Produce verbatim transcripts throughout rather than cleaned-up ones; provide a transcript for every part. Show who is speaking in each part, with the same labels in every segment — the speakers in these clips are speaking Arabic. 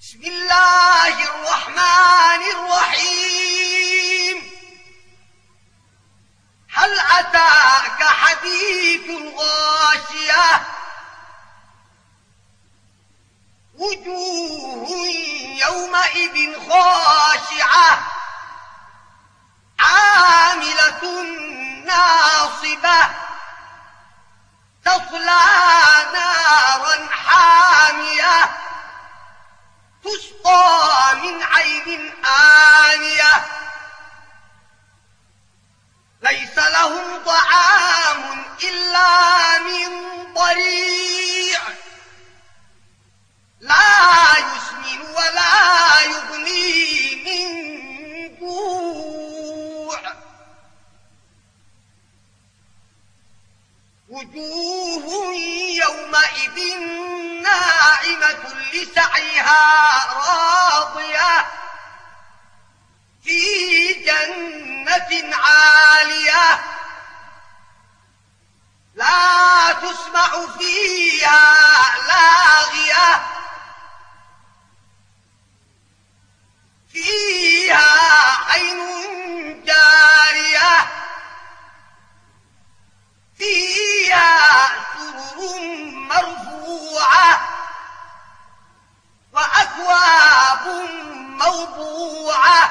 Speaker 1: بسم الله الرحمن الرحيم. هل أتاك حديث الغاشية وجوه يومئذ خاشعة عاملة ناصبة تصلى نارا حامية تسقى من عين آنية ليس لهم طعام إلا من ضريع لا يسمن ولا يغني من جوع وجوه يومئذ ناعمة لسعيها راضية في جنة عالية لا تسمع فيها لاغية فيها عين جارية فيها سرر مرفوعة وأكواب موضوعة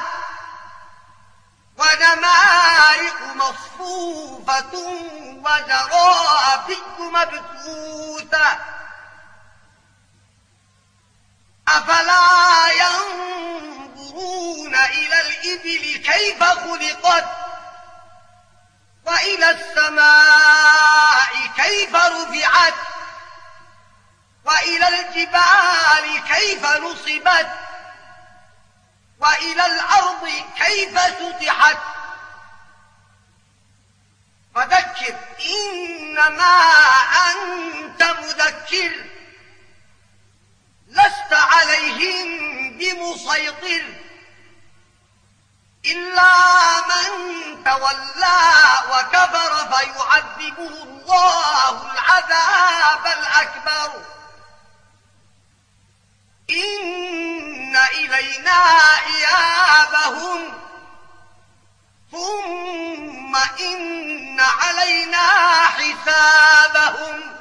Speaker 1: ونمارق مصفوفة وزرابي مبثوثة أفلا ينظرون إلى الإبل كيف خلقت وإلى السماء كيف رفعت وإلى الجبال كيف نصبت وإلى الأرض كيف سطحت فذكر إنما أنت مذكر لست عليهم بمسيطر إلا من تولى وكفر فيعذبه الله العذاب الأكبر إن إلينا إيابهم ثم إن علينا حسابهم